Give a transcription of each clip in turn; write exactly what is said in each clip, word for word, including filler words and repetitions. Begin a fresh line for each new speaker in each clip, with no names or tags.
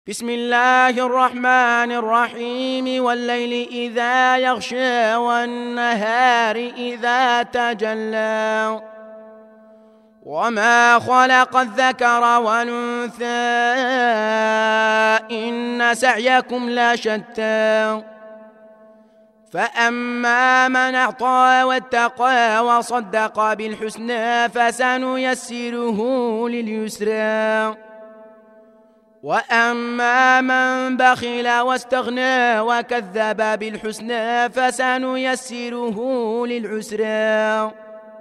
بسم الله الرحمن الرحيم والليل إذا يغشى والنهار إذا تجلى وما خلق الذكر والأنثى إن سعيكم لشتى فأما من أعطى واتقى وصدق بالحسنى فسنيسره لليسرى وأما من بخل واستغنى وكذب بالحسنى فسنيسره للعسرى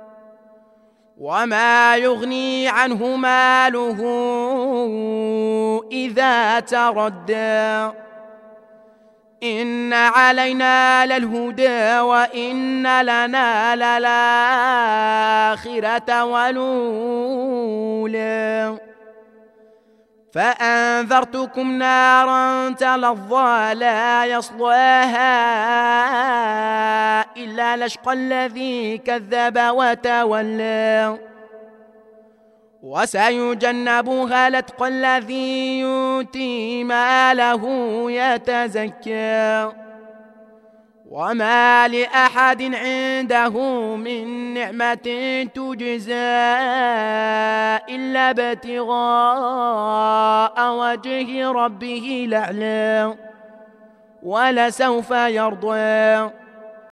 وما يغني عنه ماله إذا تردى إن علينا للهدى وإن لنا للآخرة والأولى فأنذرتكم نارا تلظى لا يصلاها إلا الأشقى الذي كذب وتولى وسيجنبها الأتقى الذي يؤتي ماله يتزكى وما لأحد عنده من نعمة تجزى إلا ابتغاء وجه ربه الأعلى ولسوف يرضى